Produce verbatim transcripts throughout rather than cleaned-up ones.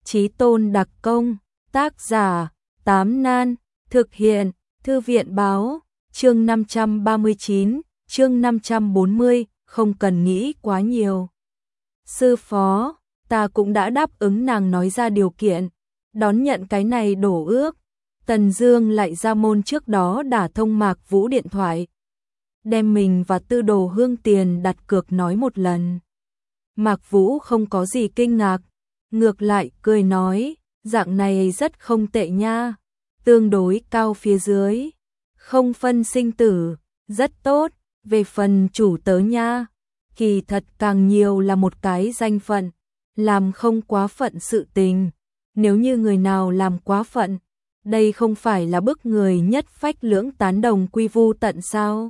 Chí tôn đặc công, tác giả, Tám Nan, thực hiện, Thư viện báo, chương năm trăm ba mươi chín, chương năm trăm bốn mươi, không cần nghĩ quá nhiều. Sư phó, ta cũng đã đáp ứng nàng nói ra điều kiện, đón nhận cái này đổ ước. Tần Dương lại ra môn trước đó đả thông Mạc Vũ điện thoại, đem mình và Tư Đồ Hương tiền đặt cược nói một lần. Mạc Vũ không có gì kinh ngạc, ngược lại cười nói, dạng này rất không tệ nha, tương đối cao phía dưới, không phân sinh tử, rất tốt, về phần chủ tớ nha, kỳ thật càng nhiều là một cái danh phận, làm không quá phận sự tình, nếu như người nào làm quá phận, đây không phải là bức người nhất phách lưỡng tán đồng quy vu tận sao?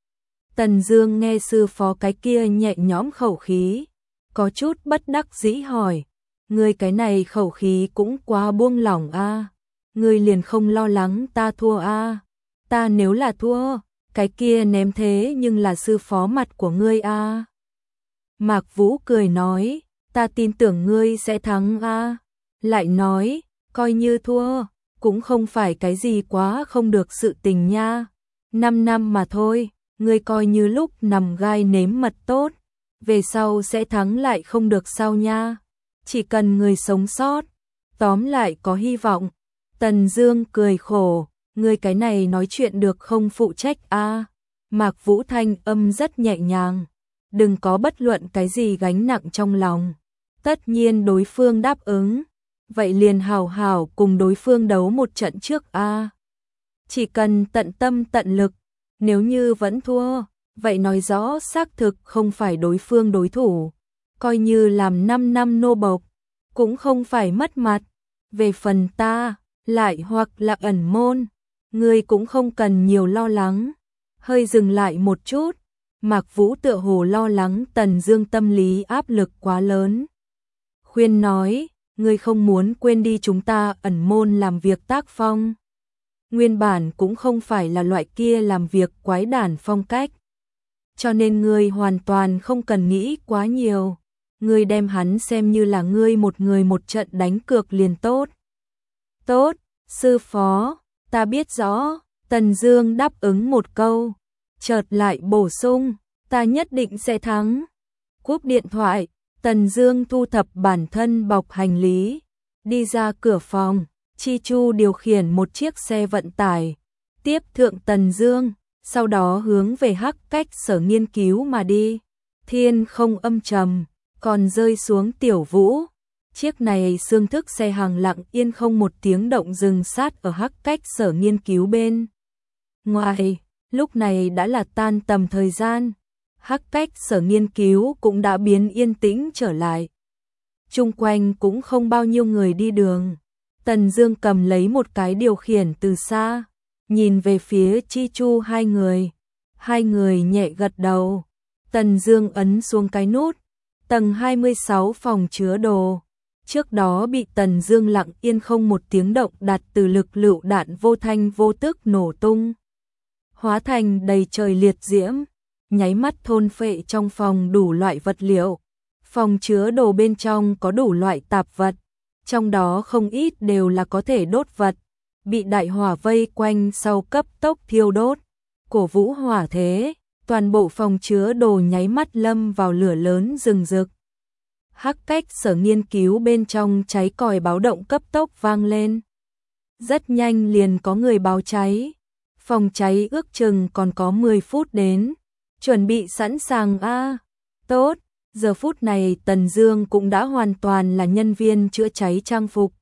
Tần Dương nghe sư phó cái kia nhẹ nhõm khẩu khí, có chút bất đắc dĩ hỏi, ngươi cái này khẩu khí cũng quá buông lỏng a, à. Ngươi liền không lo lắng ta thua a? À. Ta nếu là thua, cái kia ném thế nhưng là sư phó mặt của ngươi a. À. Mạc Vũ cười nói, ta tin tưởng ngươi sẽ thắng a. À. Lại nói, coi như thua, cũng không phải cái gì quá không được sự tình nha. Năm năm mà thôi, ngươi coi như lúc nằm gai nếm mật tốt, về sau sẽ thắng lại không được sao nha. Chỉ cần người sống sót, tóm lại có hy vọng. Tần Dương cười khổ, ngươi cái này nói chuyện được không phụ trách a? À. Mạc Vũ thanh âm rất nhẹ nhàng, đừng có bất luận cái gì gánh nặng trong lòng. Tất nhiên đối phương đáp ứng, vậy liền hào hào cùng đối phương đấu một trận trước a. À. Chỉ cần tận tâm tận lực, nếu như vẫn thua, vậy nói rõ xác thực không phải đối phương đối thủ, coi như làm năm năm nô bộc, cũng không phải mất mặt. Về phần ta, lại hoặc là ẩn môn, ngươi cũng không cần nhiều lo lắng. Hơi dừng lại một chút, Mạc Vũ tựa hồ lo lắng Tần Dương tâm lý áp lực quá lớn. Khuyên nói, ngươi không muốn quên đi chúng ta ẩn môn làm việc tác phong. Nguyên bản cũng không phải là loại kia làm việc quái đản phong cách. Cho nên ngươi hoàn toàn không cần nghĩ quá nhiều. Ngươi đem hắn xem như là ngươi một người một trận đánh cược liền tốt. Tốt, sư phó, ta biết rõ. Tần Dương đáp ứng một câu, chợt lại bổ sung, ta nhất định sẽ thắng. Cúp điện thoại, Tần Dương thu thập bản thân bọc hành lý, đi ra cửa phòng. Chi Chu điều khiển một chiếc xe vận tải, tiếp thượng Tần Dương, sau đó hướng về Hắc Cách sở nghiên cứu mà đi. Thiên không âm trầm, còn rơi xuống tiểu vũ. Chiếc này xương thức xe hàng lặng yên không một tiếng động dừng sát ở Hắc Cách sở nghiên cứu bên ngoài. Lúc này đã là tan tầm thời gian, Hắc Cách sở nghiên cứu cũng đã biến yên tĩnh trở lại. Chung quanh cũng không bao nhiêu người đi đường. Tần Dương cầm lấy một cái điều khiển từ xa, nhìn về phía Chi Chu hai người. Hai người nhẹ gật đầu. Tần Dương ấn xuống cái nút. Tầng hai mươi sáu phòng chứa đồ. Trước đó bị Tần Dương lặng yên không một tiếng động đặt từ lực lựu đạn vô thanh vô tức nổ tung, hóa thành đầy trời liệt diễm, nháy mắt thôn phệ trong phòng đủ loại vật liệu. Phòng chứa đồ bên trong có đủ loại tạp vật, trong đó không ít đều là có thể đốt vật, bị đại hỏa vây quanh sau cấp tốc thiêu đốt, cổ vũ hỏa thế, toàn bộ phòng chứa đồ nháy mắt lâm vào lửa lớn rừng rực. Hắc Cách sở nghiên cứu bên trong cháy còi báo động cấp tốc vang lên. Rất nhanh liền có người báo cháy. Phòng cháy ước chừng còn có mười phút đến. Chuẩn bị sẵn sàng a. À. Tốt, giờ phút này Tần Dương cũng đã hoàn toàn là nhân viên chữa cháy trang phục.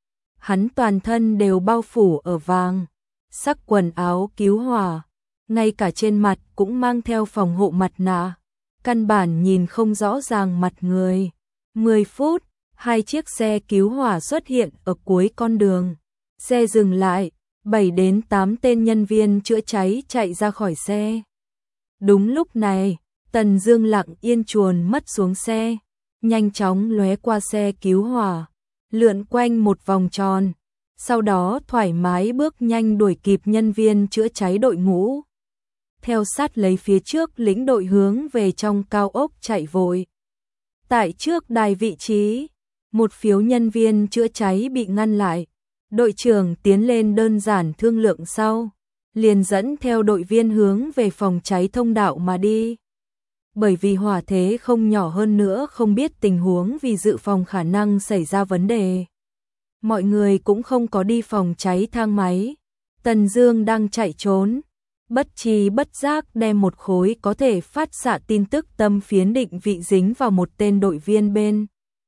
Hắn toàn thân đều bao phủ ở vàng, sắc quần áo cứu hỏa, ngay cả trên mặt cũng mang theo phòng hộ mặt nạ, căn bản nhìn không rõ ràng mặt người. mười phút, hai chiếc xe cứu hỏa xuất hiện ở cuối con đường. Xe dừng lại, bảy đến tám tên nhân viên chữa cháy chạy ra khỏi xe. Đúng lúc này, Tần Dương lặng yên chuồn mất xuống xe, nhanh chóng lóe qua xe cứu hỏa, lượn quanh một vòng tròn, sau đó thoải mái bước nhanh đuổi kịp nhân viên chữa cháy đội ngũ. Theo sát lấy phía trước lĩnh đội hướng về trong cao ốc chạy vội. Tại trước đài vị trí, Một phiếu nhân viên chữa cháy bị ngăn lại. Đội trưởng tiến lên đơn giản thương lượng sau, liền dẫn theo đội viên hướng về phòng cháy thông đạo mà đi. Bởi vì hỏa thế không nhỏ hơn nữa, không biết tình huống vì dự phòng khả năng xảy ra vấn đề. Mọi người cũng không có đi phòng cháy thang máy. Tần Dương đang chạy trốn, bất trí bất giác đem một khối có thể phát xạ tin tức tâm phiến định vị dính vào một tên đội viên bên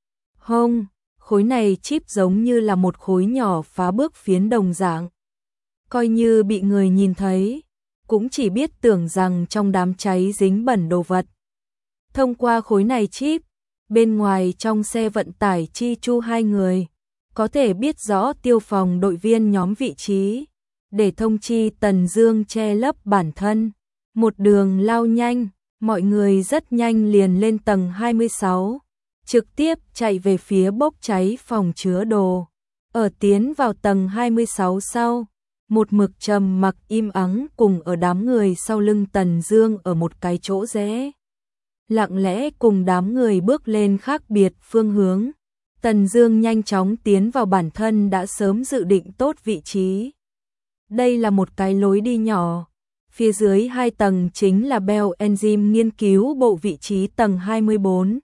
hông. Khối này chip giống như là một khối nhỏ phá bước phiến đồng dạng. Coi như bị người nhìn thấy, cũng chỉ biết tưởng rằng trong đám cháy dính bẩn đồ vật. Thông qua khối này chip, bên ngoài trong xe vận tải Chi Chu hai người, có thể biết rõ tiêu phòng đội viên nhóm vị trí, để thông chi Tần Dương che lấp bản thân. Một đường lao nhanh, mọi người rất nhanh liền lên tầng hai mươi sáu, trực tiếp chạy về phía bốc cháy phòng chứa đồ. Ở tiến vào tầng hai mươi sáu sau, một mực trầm mặc im ắng cùng ở đám người sau lưng Tần Dương ở một cái chỗ rẽ. Lặng lẽ cùng đám người bước lên khác biệt phương hướng. Tần Dương nhanh chóng tiến vào bản thân đã sớm dự định tốt vị trí. Đây là một cái lối đi nhỏ. Phía dưới hai tầng chính là Bell Enzyme nghiên cứu bộ, vị trí tầng hai mươi bốn.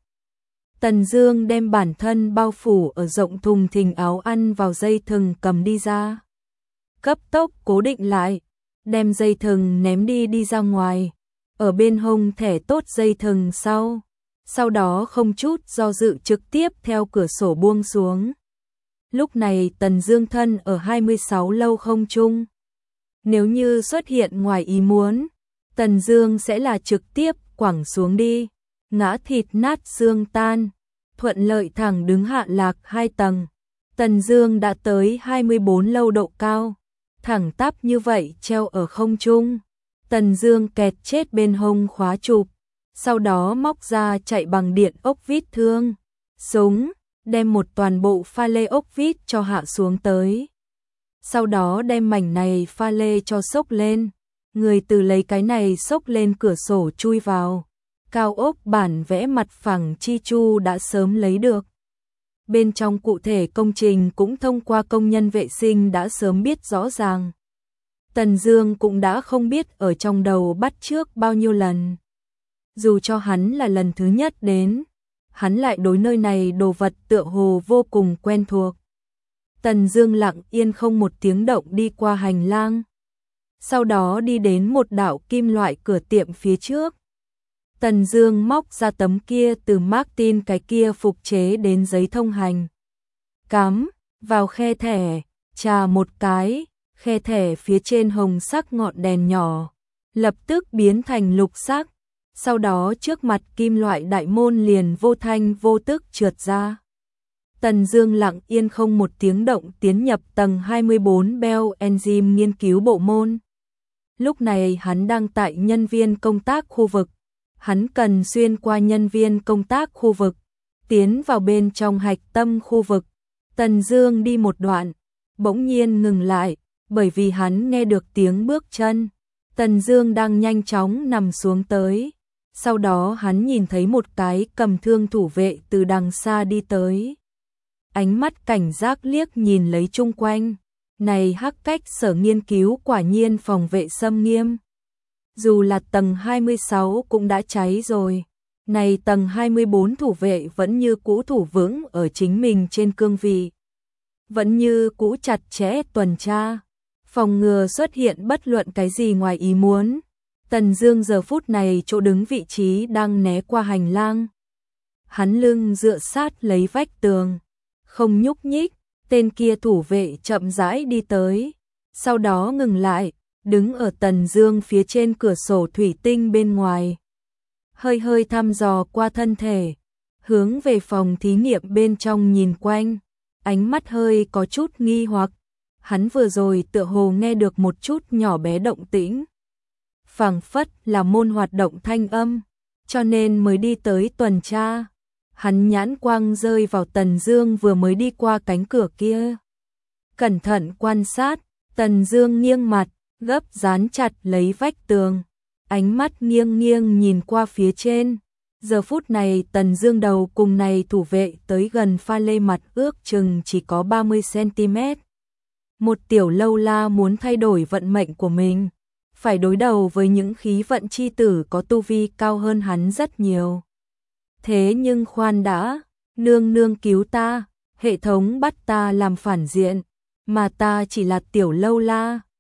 Tần Dương đem bản thân bao phủ ở rộng thùng thình áo ăn vào dây thừng cầm đi ra. Cấp tốc cố định lại, đem dây thừng ném đi đi ra ngoài. Ở bên hông thẻ tốt dây thừng sau. Sau đó không chút do dự trực tiếp theo cửa sổ buông xuống. Lúc này Tần Dương thân ở hai mươi sáu lâu không trung. Nếu như xuất hiện ngoài ý muốn, Tần Dương sẽ là trực tiếp quẳng xuống đi, ngã thịt nát xương tan, thuận lợi thẳng đứng hạ lạc hai tầng. Tần Dương đã tới hai mươi bốn lâu độ cao, thẳng tắp như vậy treo ở không trung. Tần Dương kẹt chết bên hông khóa chụp, sau đó móc ra chạy bằng điện ốc vít thương, súng, đem một toàn bộ pha lê ốc vít cho hạ xuống tới. Sau đó đem mảnh này pha lê cho xốc lên, người từ lấy cái này xốc lên cửa sổ chui vào. Cao ốc bản vẽ mặt phẳng Chi Chu đã sớm lấy được. Bên trong cụ thể công trình cũng thông qua công nhân vệ sinh đã sớm biết rõ ràng. Tần Dương cũng đã không biết ở trong đầu bắt chước bao nhiêu lần. Dù cho hắn là lần thứ nhất đến, hắn lại đối nơi này đồ vật tựa hồ vô cùng quen thuộc. Tần Dương lặng yên không một tiếng động đi qua hành lang, sau đó đi đến một đạo kim loại cửa tiệm phía trước. Tần Dương móc ra tấm kia từ Martin cái kia phục chế đến giấy thông hành, cắm vào khe thẻ, chà một cái, khe thẻ phía trên hồng sắc ngọn đèn nhỏ lập tức biến thành lục sắc. Sau đó trước mặt kim loại đại môn liền vô thanh vô tức trượt ra. Tần Dương lặng yên không một tiếng động tiến nhập tầng hai mươi bốn Bell Enzyme nghiên cứu bộ môn. Lúc này hắn đang tại nhân viên công tác khu vực. Hắn cần xuyên qua nhân viên công tác khu vực, tiến vào bên trong hạch tâm khu vực. Tần Dương đi một đoạn, bỗng nhiên ngừng lại, bởi vì hắn nghe được tiếng bước chân. Tần Dương đang nhanh chóng nằm xuống tới. Sau đó hắn nhìn thấy một cái cầm thương thủ vệ từ đằng xa đi tới. Ánh mắt cảnh giác liếc nhìn lấy chung quanh. Này Hắc Cách sở nghiên cứu quả nhiên phòng vệ xâm nghiêm. Dù là tầng hai mươi sáu cũng đã cháy rồi. Này tầng hai mươi bốn thủ vệ vẫn như cũ thủ vững ở chính mình trên cương vị. Vẫn như cũ chặt chẽ tuần tra, phòng ngừa xuất hiện bất luận cái gì ngoài ý muốn. Tần Dương giờ phút này chỗ đứng vị trí đang né qua hành lang. Hắn lưng dựa sát lấy vách tường, không nhúc nhích. Tên kia thủ vệ chậm rãi đi tới, sau đó ngừng lại, đứng ở Tần Dương phía trên cửa sổ thủy tinh bên ngoài. Hơi hơi thăm dò qua thân thể, hướng về phòng thí nghiệm bên trong nhìn quanh, ánh mắt hơi có chút nghi hoặc. Hắn vừa rồi tựa hồ nghe được một chút nhỏ bé động tĩnh, phảng phất là môn hoạt động thanh âm, cho nên mới đi tới tuần tra. Hắn nhãn quang rơi vào Tần Dương vừa mới đi qua cánh cửa kia. Cẩn thận quan sát, Tần Dương nghiêng mặt, gấp dán chặt lấy vách tường, ánh mắt nghiêng nghiêng nhìn qua phía trên, Giờ phút này Tần Dương đầu cùng này thủ vệ tới gần pha lê mặt ước chừng chỉ có ba mươi xăng-ti-mét. Một tiểu lâu la muốn thay đổi vận mệnh của mình, phải đối đầu với những khí vận chi tử có tu vi cao hơn hắn rất nhiều. Thế nhưng khoan đã, nương nương cứu ta, hệ thống bắt ta làm phản diện, mà ta chỉ là tiểu lâu la.